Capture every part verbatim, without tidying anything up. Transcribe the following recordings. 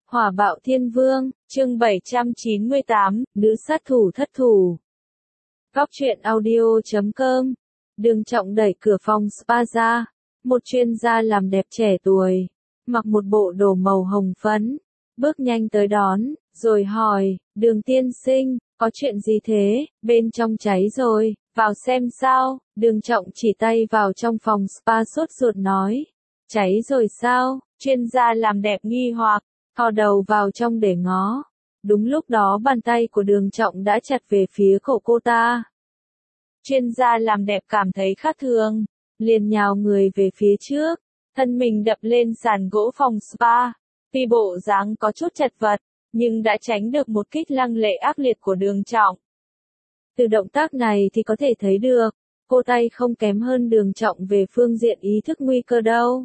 Hỏa bạo thiên vương, chương bảy trăm chín mươi tám, nữ sát thủ thất thủ. Góc truyện audio chấm com. Đường Trọng đẩy cửa phòng spa ra. Một chuyên gia làm đẹp trẻ tuổi, mặc một bộ đồ màu hồng phấn, bước nhanh tới đón, rồi hỏi, Đường tiên sinh, có chuyện gì thế, bên trong cháy rồi, vào xem sao. Đường Trọng chỉ tay vào trong phòng spa sốt ruột nói, cháy rồi sao? Chuyên gia làm đẹp nghi hoặc, thò đầu vào trong để ngó. Đúng lúc đó bàn tay của Đường Trọng đã chặt về phía cổ cô ta. Chuyên gia làm đẹp cảm thấy khác thường, liền nhào người về phía trước, thân mình đập lên sàn gỗ phòng spa. Tuy bộ dáng có chút chật vật, nhưng đã tránh được một kích lăng lệ ác liệt của Đường Trọng. Từ động tác này thì có thể thấy được, cô tay không kém hơn Đường Trọng về phương diện ý thức nguy cơ đâu.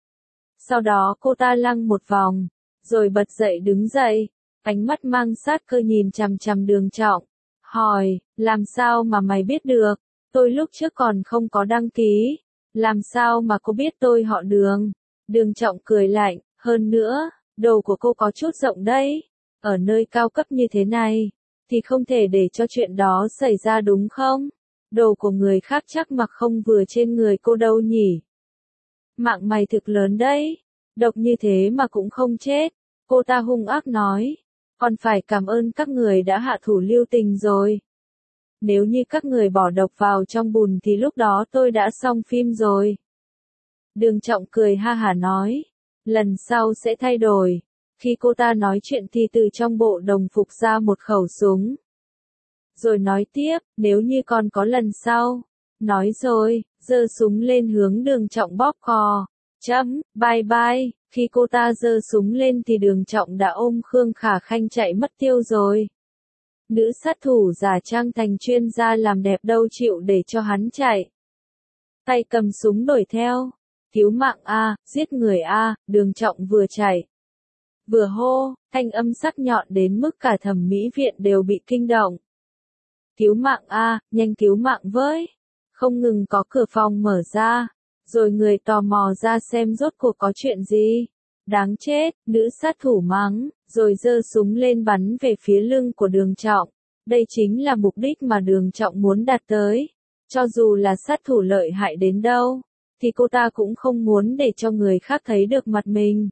Sau đó cô ta lăng một vòng, rồi bật dậy đứng dậy, ánh mắt mang sát cơ nhìn chằm chằm Đường Trọng, hỏi, làm sao mà mày biết được, tôi lúc trước còn không có đăng ký, làm sao mà cô biết tôi họ Đường? Đường Trọng cười lạnh, hơn nữa, đồ của cô có chút rộng đấy, ở nơi cao cấp như thế này, thì không thể để cho chuyện đó xảy ra đúng không? Đồ của người khác chắc mặc không vừa trên người cô đâu nhỉ? Mạng mày thực lớn đấy, độc như thế mà cũng không chết. Cô ta hung ác nói, còn phải cảm ơn các người đã hạ thủ lưu tình rồi. Nếu như các người bỏ độc vào trong bùn thì lúc đó tôi đã xong phim rồi. Đường Trọng cười ha hả nói, lần sau sẽ thay đổi. Khi cô ta nói chuyện thì từ trong bộ đồng phục ra một khẩu súng. Rồi nói tiếp, nếu như còn có lần sau. Nói rồi, giơ súng lên hướng Đường Trọng bóp cò. Chấm, bye bye. Khi cô ta giơ súng lên thì Đường Trọng đã ôm Khương Khả Khanh chạy mất tiêu rồi. Nữ sát thủ giả trang thành chuyên gia làm đẹp đâu chịu để cho hắn chạy. Tay cầm súng đuổi theo. Cứu mạng A, giết người A, Đường Trọng vừa chạy. Vừa hô, thanh âm sắc nhọn đến mức cả thẩm mỹ viện đều bị kinh động. Cứu mạng A, nhanh cứu mạng với. Không ngừng có cửa phòng mở ra. Rồi người tò mò ra xem rốt cuộc có chuyện gì. Đáng chết, nữ sát thủ mắng, rồi giơ súng lên bắn về phía lưng của Đường Trọng. Đây chính là mục đích mà Đường Trọng muốn đạt tới. Cho dù là sát thủ lợi hại đến đâu, thì cô ta cũng không muốn để cho người khác thấy được mặt mình.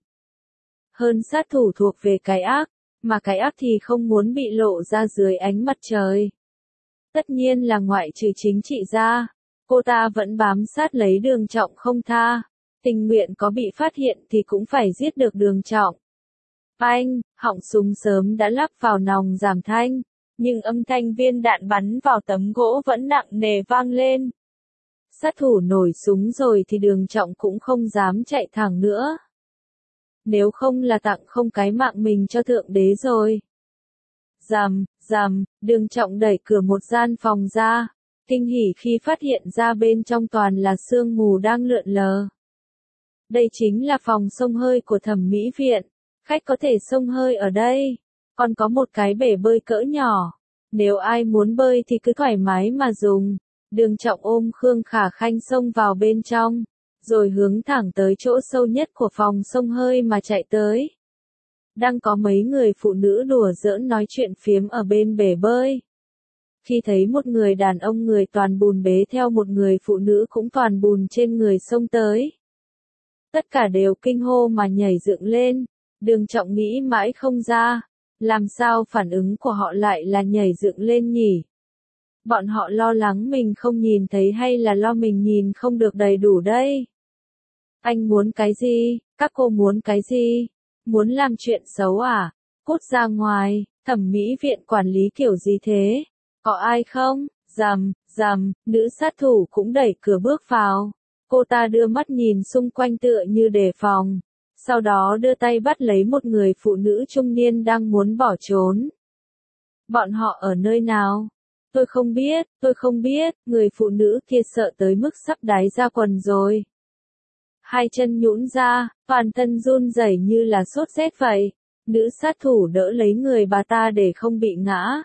Hơn sát thủ thuộc về cái ác, mà cái ác thì không muốn bị lộ ra dưới ánh mặt trời. Tất nhiên là ngoại trừ chính trị ra. Cô ta vẫn bám sát lấy Đường Trọng không tha, tình nguyện có bị phát hiện thì cũng phải giết được Đường Trọng. Banh, họng súng sớm đã lắp vào nòng giảm thanh, nhưng âm thanh viên đạn bắn vào tấm gỗ vẫn nặng nề vang lên. Sát thủ nổi súng rồi thì Đường Trọng cũng không dám chạy thẳng nữa. Nếu không là tặng không cái mạng mình cho Thượng Đế rồi. Rầm, rầm, Đường Trọng đẩy cửa một gian phòng ra. Kinh hỉ khi phát hiện ra bên trong toàn là sương mù đang lượn lờ. Đây chính là phòng xông hơi của thẩm mỹ viện. Khách có thể xông hơi ở đây. Còn có một cái bể bơi cỡ nhỏ. Nếu ai muốn bơi thì cứ thoải mái mà dùng. Đường Trọng ôm Khương Khả Khanh xông vào bên trong. Rồi hướng thẳng tới chỗ sâu nhất của phòng xông hơi mà chạy tới. Đang có mấy người phụ nữ đùa giỡn nói chuyện phiếm ở bên bể bơi. Khi thấy một người đàn ông người toàn bùn bế theo một người phụ nữ cũng toàn bùn trên người xông tới. Tất cả đều kinh hô mà nhảy dựng lên. Đường Trọng nghĩ mãi không ra. Làm sao phản ứng của họ lại là nhảy dựng lên nhỉ? Bọn họ lo lắng mình không nhìn thấy hay là lo mình nhìn không được đầy đủ đây? Anh muốn cái gì? Các cô muốn cái gì? Muốn làm chuyện xấu à? Cút ra ngoài, thẩm mỹ viện quản lý kiểu gì thế? Có ai không? Rầm, rầm, nữ sát thủ cũng đẩy cửa bước vào. Cô ta đưa mắt nhìn xung quanh tựa như đề phòng. Sau đó đưa tay bắt lấy một người phụ nữ trung niên đang muốn bỏ trốn. Bọn họ ở nơi nào? Tôi không biết, tôi không biết, người phụ nữ kia sợ tới mức sắp đáy ra quần rồi. Hai chân nhũn ra, toàn thân run rẩy như là sốt rét vậy. Nữ sát thủ đỡ lấy người bà ta để không bị ngã.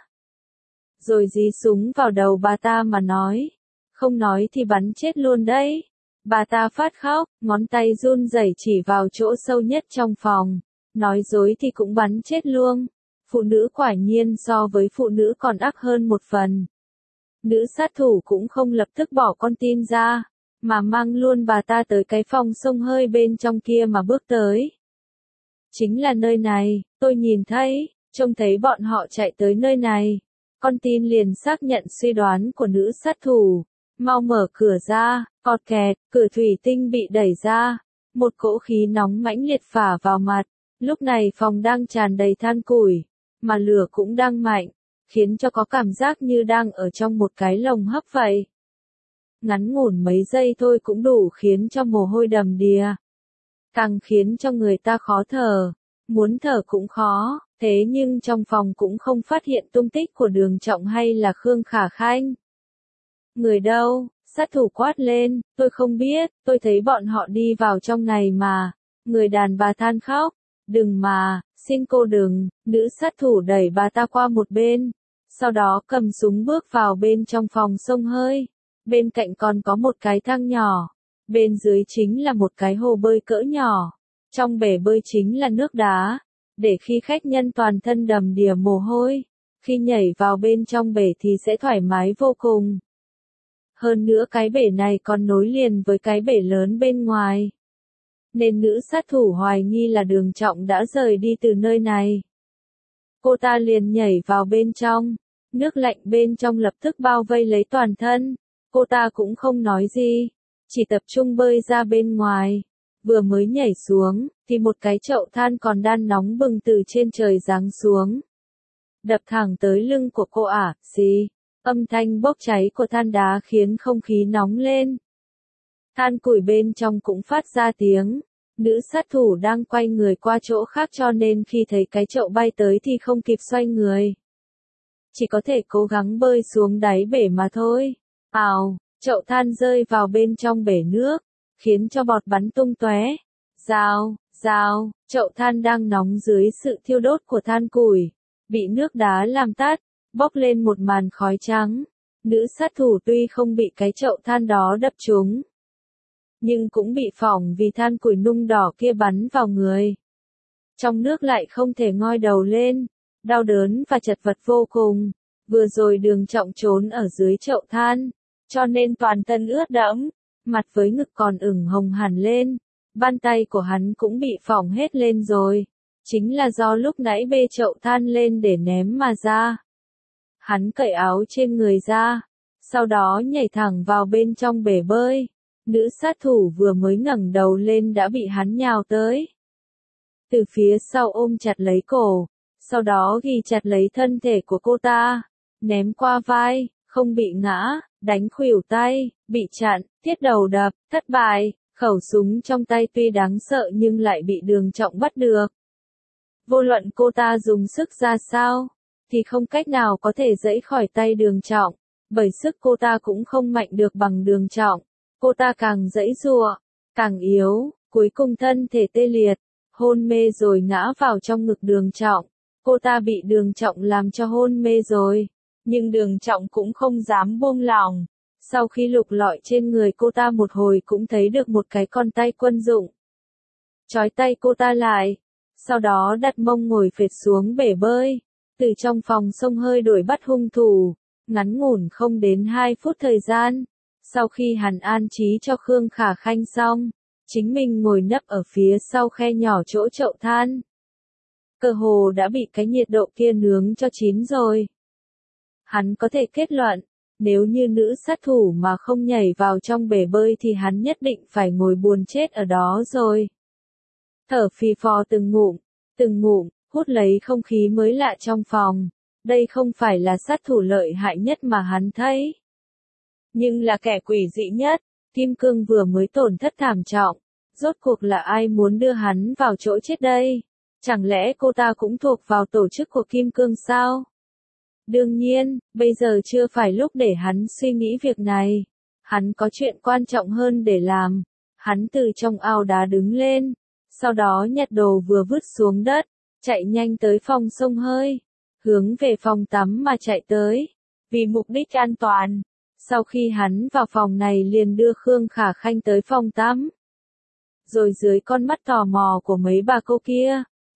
Rồi dí súng vào đầu bà ta mà nói. Không nói thì bắn chết luôn đấy. Bà ta phát khóc, ngón tay run rẩy chỉ vào chỗ sâu nhất trong phòng. Nói dối thì cũng bắn chết luôn. Phụ nữ quả nhiên so với phụ nữ còn ác hơn một phần. Nữ sát thủ cũng không lập tức bỏ con tin ra, mà mang luôn bà ta tới cái phòng xông hơi bên trong kia mà bước tới. Chính là nơi này, tôi nhìn thấy, trông thấy bọn họ chạy tới nơi này. Con tin liền xác nhận suy đoán của nữ sát thủ. Mau mở cửa ra, cọt kẹt, cửa thủy tinh bị đẩy ra. Một cỗ khí nóng mãnh liệt phả vào mặt. Lúc này phòng đang tràn đầy than củi, mà lửa cũng đang mạnh, khiến cho có cảm giác như đang ở trong một cái lồng hấp vậy. Ngắn ngủn mấy giây thôi cũng đủ khiến cho mồ hôi đầm đìa. Càng khiến cho người ta khó thở, muốn thở cũng khó, thế nhưng trong phòng cũng không phát hiện tung tích của Đường Trọng hay là Khương Khả Khanh. Người đâu? Sát thủ quát lên, tôi không biết, tôi thấy bọn họ đi vào trong này mà. Người đàn bà than khóc, đừng mà, xin cô đừng, nữ sát thủ đẩy bà ta qua một bên, sau đó cầm súng bước vào bên trong phòng xông hơi. Bên cạnh còn có một cái thang nhỏ, bên dưới chính là một cái hồ bơi cỡ nhỏ, trong bể bơi chính là nước đá, để khi khách nhân toàn thân đầm đìa mồ hôi, khi nhảy vào bên trong bể thì sẽ thoải mái vô cùng. Hơn nữa cái bể này còn nối liền với cái bể lớn bên ngoài. Nên nữ sát thủ hoài nghi là Đường Trọng đã rời đi từ nơi này. Cô ta liền nhảy vào bên trong, nước lạnh bên trong lập tức bao vây lấy toàn thân. Cô ta cũng không nói gì, chỉ tập trung bơi ra bên ngoài. Vừa mới nhảy xuống, thì một cái chậu than còn đang nóng bừng từ trên trời giáng xuống. Đập thẳng tới lưng của cô ả, à, xì. Âm thanh bốc cháy của than đá khiến không khí nóng lên. Than củi bên trong cũng phát ra tiếng. Nữ sát thủ đang quay người qua chỗ khác cho nên khi thấy cái chậu bay tới thì không kịp xoay người. Chỉ có thể cố gắng bơi xuống đáy bể mà thôi. Ào, chậu than rơi vào bên trong bể nước, khiến cho bọt bắn tung tóe. Rào, rào, chậu than đang nóng dưới sự thiêu đốt của than củi, bị nước đá làm tắt, bốc lên một màn khói trắng. Nữ sát thủ tuy không bị cái chậu than đó đập trúng, nhưng cũng bị phỏng vì than củi nung đỏ kia bắn vào người. Trong nước lại không thể ngoi đầu lên, đau đớn và chật vật vô cùng. Vừa rồi Đường Trọng trốn ở dưới chậu than, cho nên toàn thân ướt đẫm, mặt với ngực còn ửng hồng hẳn lên, bàn tay của hắn cũng bị phỏng hết lên rồi. Chính là do lúc nãy bê chậu than lên để ném mà ra. Hắn cởi áo trên người ra, sau đó nhảy thẳng vào bên trong bể bơi. Nữ sát thủ vừa mới ngẩng đầu lên đã bị hắn nhào tới. Từ phía sau ôm chặt lấy cổ, sau đó ghi chặt lấy thân thể của cô ta, ném qua vai, không bị ngã, đánh khuỷu tay, bị chặn, thiết đầu đập, thất bại, khẩu súng trong tay tuy đáng sợ nhưng lại bị Đường Trọng bắt được. Vô luận cô ta dùng sức ra sao, thì không cách nào có thể giãy khỏi tay Đường Trọng, bởi sức cô ta cũng không mạnh được bằng Đường Trọng. Cô ta càng giãy giụa, càng yếu, cuối cùng thân thể tê liệt, hôn mê rồi ngã vào trong ngực Đường Trọng. Cô ta bị Đường Trọng làm cho hôn mê rồi, nhưng Đường Trọng cũng không dám buông lỏng. Sau khi lục lọi trên người cô ta một hồi cũng thấy được một cái con tay quân dụng. Trói tay cô ta lại, sau đó đặt mông ngồi phệt xuống bể bơi, từ trong phòng xông hơi đuổi bắt hung thủ, ngắn ngủn không đến hai phút thời gian. Sau khi hắn an trí cho Khương Khả Khanh xong, chính mình ngồi nấp ở phía sau khe nhỏ chỗ chậu than. Cơ hồ đã bị cái nhiệt độ kia nướng cho chín rồi. Hắn có thể kết luận, nếu như nữ sát thủ mà không nhảy vào trong bể bơi thì hắn nhất định phải ngồi buồn chết ở đó rồi. Thở phì phò từng ngụm, từng ngụm, hút lấy không khí mới lạ trong phòng. Đây không phải là sát thủ lợi hại nhất mà hắn thấy, nhưng là kẻ quỷ dị nhất. Kim Cương vừa mới tổn thất thảm trọng, rốt cuộc là ai muốn đưa hắn vào chỗ chết đây? Chẳng lẽ cô ta cũng thuộc vào tổ chức của Kim Cương sao? Đương nhiên, bây giờ chưa phải lúc để hắn suy nghĩ việc này. Hắn có chuyện quan trọng hơn để làm. Hắn từ trong ao đá đứng lên, sau đó nhặt đồ vừa vứt xuống đất, chạy nhanh tới phòng xông hơi, hướng về phòng tắm mà chạy tới, vì mục đích an toàn. Sau khi hắn vào phòng này liền đưa Khương Khả Khanh tới phòng tắm. Rồi dưới con mắt tò mò của mấy bà cô kia,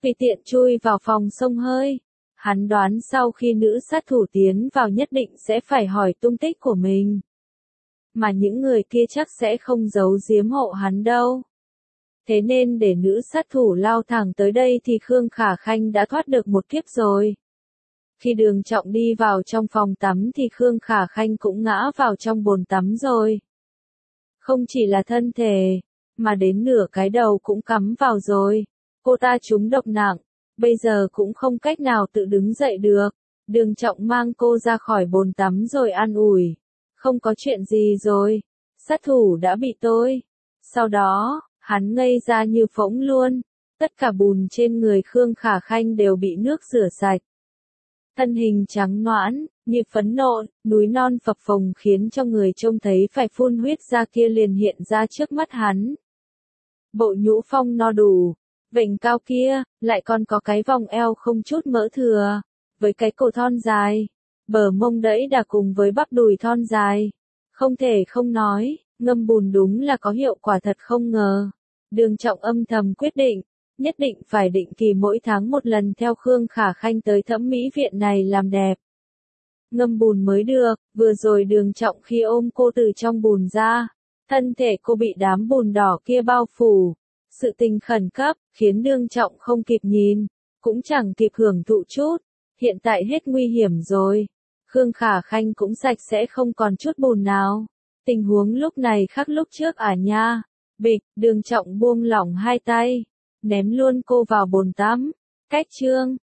Vì tiện chui vào phòng xông hơi. Hắn đoán sau khi nữ sát thủ tiến vào nhất định sẽ phải hỏi tung tích của mình. Mà những người kia chắc sẽ không giấu giếm hộ hắn đâu. Thế nên để nữ sát thủ lao thẳng tới đây thì Khương Khả Khanh đã thoát được một kiếp rồi. Khi Đường Trọng đi vào trong phòng tắm thì Khương Khả Khanh cũng ngã vào trong bồn tắm rồi. Không chỉ là thân thể, mà đến nửa cái đầu cũng cắm vào rồi. Cô ta trúng độc nặng, bây giờ cũng không cách nào tự đứng dậy được. Đường Trọng mang cô ra khỏi bồn tắm rồi an ủi. Không có chuyện gì rồi, sát thủ đã bị tôi. Sau đó, hắn ngây ra như phỗng luôn. Tất cả bùn trên người Khương Khả Khanh đều bị nước rửa sạch. Thân hình trắng nõn, như phấn nộn, núi non phập phồng khiến cho người trông thấy phải phun huyết ra kia liền hiện ra trước mắt hắn. Bộ nhũ phong no đủ, vểnh cao kia, lại còn có cái vòng eo không chút mỡ thừa, với cái cổ thon dài, bờ mông đẫy đà cùng với bắp đùi thon dài. Không thể không nói, ngâm bùn đúng là có hiệu quả thật không ngờ. Đường Trọng âm thầm quyết định, nhất định phải định kỳ mỗi tháng một lần theo Khương Khả Khanh tới thẩm mỹ viện này làm đẹp. Ngâm bùn mới được, vừa rồi Đường Trọng khi ôm cô từ trong bùn ra, thân thể cô bị đám bùn đỏ kia bao phủ. Sự tình khẩn cấp, khiến Đường Trọng không kịp nhìn, cũng chẳng kịp hưởng thụ chút. Hiện tại hết nguy hiểm rồi. Khương Khả Khanh cũng sạch sẽ không còn chút bùn nào. Tình huống lúc này khác lúc trước à nha. Bịch, Đường Trọng buông lỏng hai tay, ném luôn cô vào bồn tắm. Cách chương